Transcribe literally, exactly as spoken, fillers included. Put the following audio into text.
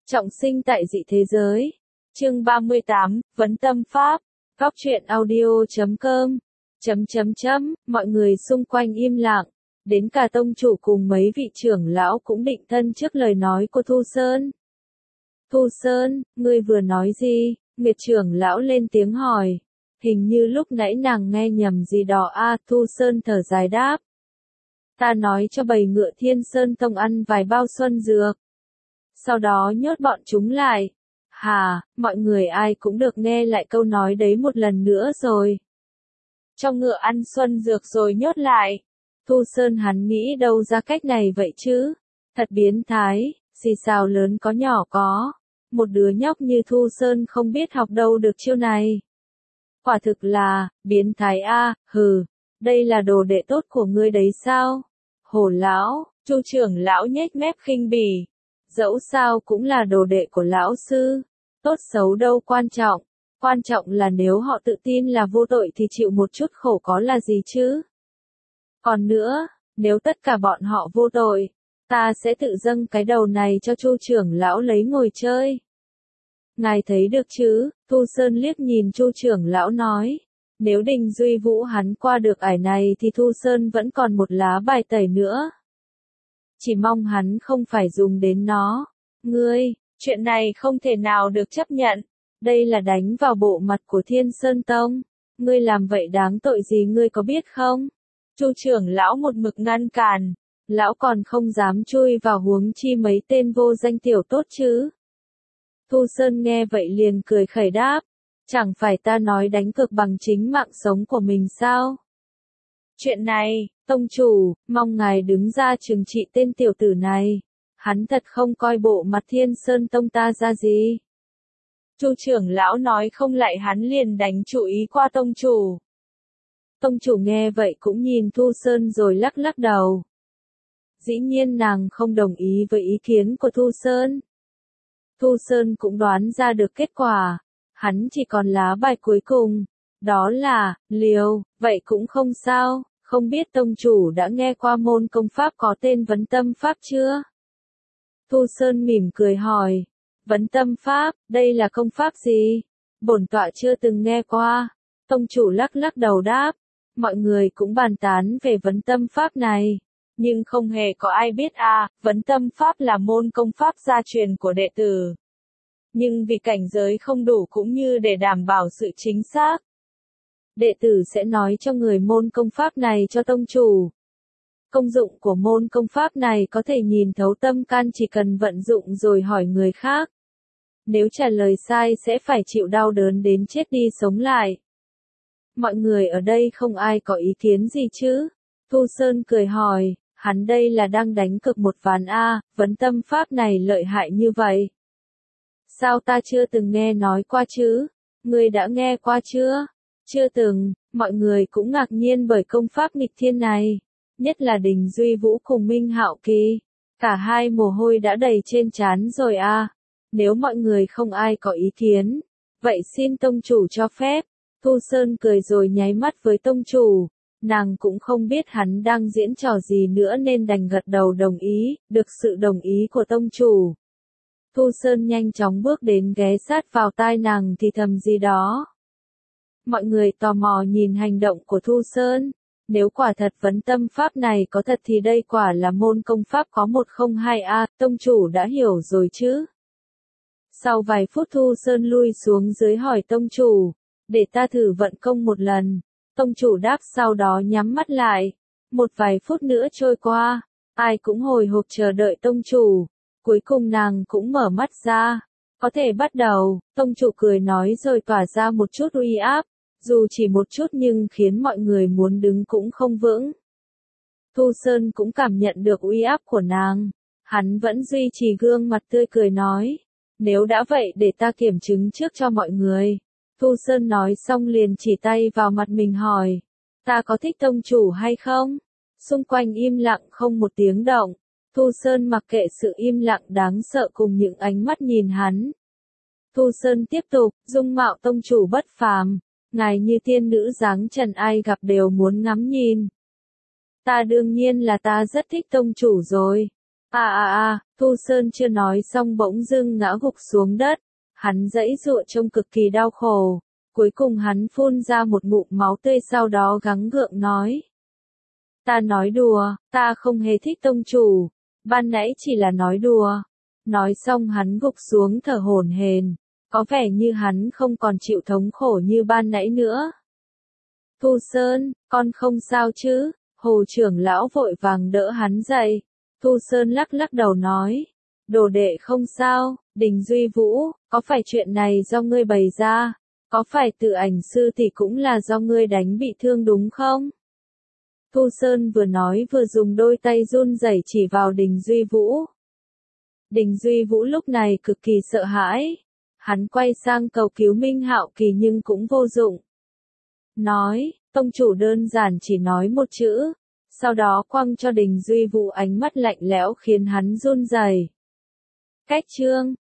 Trọng sinh tại dị thế giới. Chương ba mươi tám, Vấn tâm Pháp. Góc truyện audio chấm com. Chấm chấm chấm, mọi người xung quanh im lặng. Đến cả tông chủ cùng mấy vị trưởng lão cũng định thân trước lời nói của Thu Sơn. Thu Sơn, ngươi vừa nói gì? Nguyệt trưởng lão lên tiếng hỏi. Hình như lúc nãy nàng nghe nhầm gì đó a à, Thu Sơn thở dài đáp. Ta nói cho bầy ngựa Thiên Sơn Tông ăn vài bao xuân dược. Sau đó nhốt bọn chúng lại. Hà, mọi người ai cũng được nghe lại câu nói đấy một lần nữa rồi. Cho ngựa ăn xuân dược rồi nhốt lại. Thu Sơn hắn nghĩ đâu ra cách này vậy chứ? Thật biến thái, xì xào lớn có nhỏ có. Một đứa nhóc như Thu Sơn không biết học đâu được chiêu này. Quả thực là, biến thái a, hừ, đây là đồ đệ tốt của ngươi đấy sao? Hổ lão, Chu trưởng lão nhếch mép khinh bỉ. Dẫu sao cũng là đồ đệ của lão sư. Tốt xấu đâu quan trọng. Quan trọng là nếu họ tự tin là vô tội thì chịu một chút khổ có là gì chứ? Còn nữa, nếu tất cả bọn họ vô tội, ta sẽ tự dâng cái đầu này cho Chu trưởng lão lấy ngồi chơi. Ngài thấy được chứ? Thu Sơn liếc nhìn Chu trưởng lão nói. Nếu Đình Duy Vũ hắn qua được ải này thì Thu Sơn vẫn còn một lá bài tẩy nữa. Chỉ mong hắn không phải dùng đến nó. Ngươi, chuyện này không thể nào được chấp nhận. Đây là đánh vào bộ mặt của Thiên Sơn Tông. Ngươi làm vậy đáng tội gì ngươi có biết không? Chu trưởng lão một mực ngăn cản. Lão còn không dám chui vào huống chi mấy tên vô danh tiểu tốt chứ. Thu Sơn nghe vậy liền cười khẩy đáp. Chẳng phải ta nói đánh cược bằng chính mạng sống của mình sao? Chuyện này, tông chủ, mong ngài đứng ra trừng trị tên tiểu tử này. Hắn thật không coi bộ mặt Thiên Sơn Tông ta ra gì. Chu trưởng lão nói không lại hắn liền đánh chú ý qua tông chủ. Tông chủ nghe vậy cũng nhìn Thu Sơn rồi lắc lắc đầu. Dĩ nhiên nàng không đồng ý với ý kiến của Thu Sơn. Thu Sơn cũng đoán ra được kết quả. Hắn chỉ còn lá bài cuối cùng. Đó là, liều, vậy cũng không sao. Không biết tông chủ đã nghe qua môn công pháp có tên Vấn tâm Pháp chưa? Thu Sơn mỉm cười hỏi. Vấn tâm Pháp, đây là công pháp gì? Bổn tọa chưa từng nghe qua. Tông chủ lắc lắc đầu đáp. Mọi người cũng bàn tán về vấn tâm Pháp này. Nhưng không hề có ai biết à, vấn tâm Pháp là môn công pháp gia truyền của đệ tử. Nhưng vì cảnh giới không đủ cũng như để đảm bảo sự chính xác. Đệ tử sẽ nói cho người môn công pháp này cho tông chủ. Công dụng của môn công pháp này có thể nhìn thấu tâm can chỉ cần vận dụng rồi hỏi người khác. Nếu trả lời sai sẽ phải chịu đau đớn đến chết đi sống lại. Mọi người ở đây không ai có ý kiến gì chứ? Thu Sơn cười hỏi, hắn đây là đang đánh cược một ván a, vấn tâm Pháp này lợi hại như vậy. Sao ta chưa từng nghe nói qua chứ? Ngươi đã nghe qua chưa? Chưa từng, mọi người cũng ngạc nhiên bởi công pháp nghịch thiên này. Nhất là Đình Duy Vũ cùng Minh Hạo Kỳ. Cả hai mồ hôi đã đầy trên trán rồi à. Nếu mọi người không ai có ý kiến, vậy xin tông chủ cho phép. Thu Sơn cười rồi nháy mắt với tông chủ. Nàng cũng không biết hắn đang diễn trò gì nữa nên đành gật đầu đồng ý, được sự đồng ý của tông chủ. Thu Sơn nhanh chóng bước đến ghé sát vào tai nàng thì thầm gì đó. Mọi người tò mò nhìn hành động của Thu Sơn. Nếu quả thật vấn tâm Pháp này có thật thì đây quả là môn công pháp có một không hai a, tông chủ đã hiểu rồi chứ. Sau vài phút Thu Sơn lui xuống dưới hỏi tông chủ, để ta thử vận công một lần. Tông chủ đáp sau đó nhắm mắt lại. Một vài phút nữa trôi qua, ai cũng hồi hộp chờ đợi tông chủ. Cuối cùng nàng cũng mở mắt ra. Có thể bắt đầu, tông chủ cười nói rồi tỏa ra một chút uy áp. Dù chỉ một chút nhưng khiến mọi người muốn đứng cũng không vững. Thu Sơn cũng cảm nhận được uy áp của nàng. Hắn vẫn duy trì gương mặt tươi cười nói. Nếu đã vậy để ta kiểm chứng trước cho mọi người. Thu Sơn nói xong liền chỉ tay vào mặt mình hỏi. Ta có thích tông chủ hay không? Xung quanh im lặng không một tiếng động. Thu Sơn mặc kệ sự im lặng đáng sợ cùng những ánh mắt nhìn hắn. Thu Sơn tiếp tục, dung mạo tông chủ bất phàm. Ngài như tiên nữ dáng trần ai gặp đều muốn ngắm nhìn. Ta đương nhiên là ta rất thích tông chủ rồi. À à à, Thu Sơn chưa nói xong bỗng dưng ngã gục xuống đất. Hắn giãy giụa trông cực kỳ đau khổ. Cuối cùng hắn phun ra một ngụm máu tươi sau đó gắng gượng nói. Ta nói đùa, ta không hề thích tông chủ. Ban nãy chỉ là nói đùa. Nói xong hắn gục xuống thở hổn hển. Có vẻ như hắn không còn chịu thống khổ như ban nãy nữa. Thu Sơn, con không sao chứ? Hồ trưởng lão vội vàng đỡ hắn dậy. Thu Sơn lắc lắc đầu nói. Đồ đệ không sao, Đình Duy Vũ, có phải chuyện này do ngươi bày ra? Có phải tự ảnh sư thì cũng là do ngươi đánh bị thương đúng không? Thu Sơn vừa nói vừa dùng đôi tay run rẩy chỉ vào Đình Duy Vũ. Đình Duy Vũ lúc này cực kỳ sợ hãi. Hắn quay sang cầu cứu Minh Hạo Kỳ nhưng cũng vô dụng. Nói, tông chủ đơn giản chỉ nói một chữ. Sau đó quăng cho Đình Duy Vũ ánh mắt lạnh lẽo khiến hắn run rẩy. Cách chương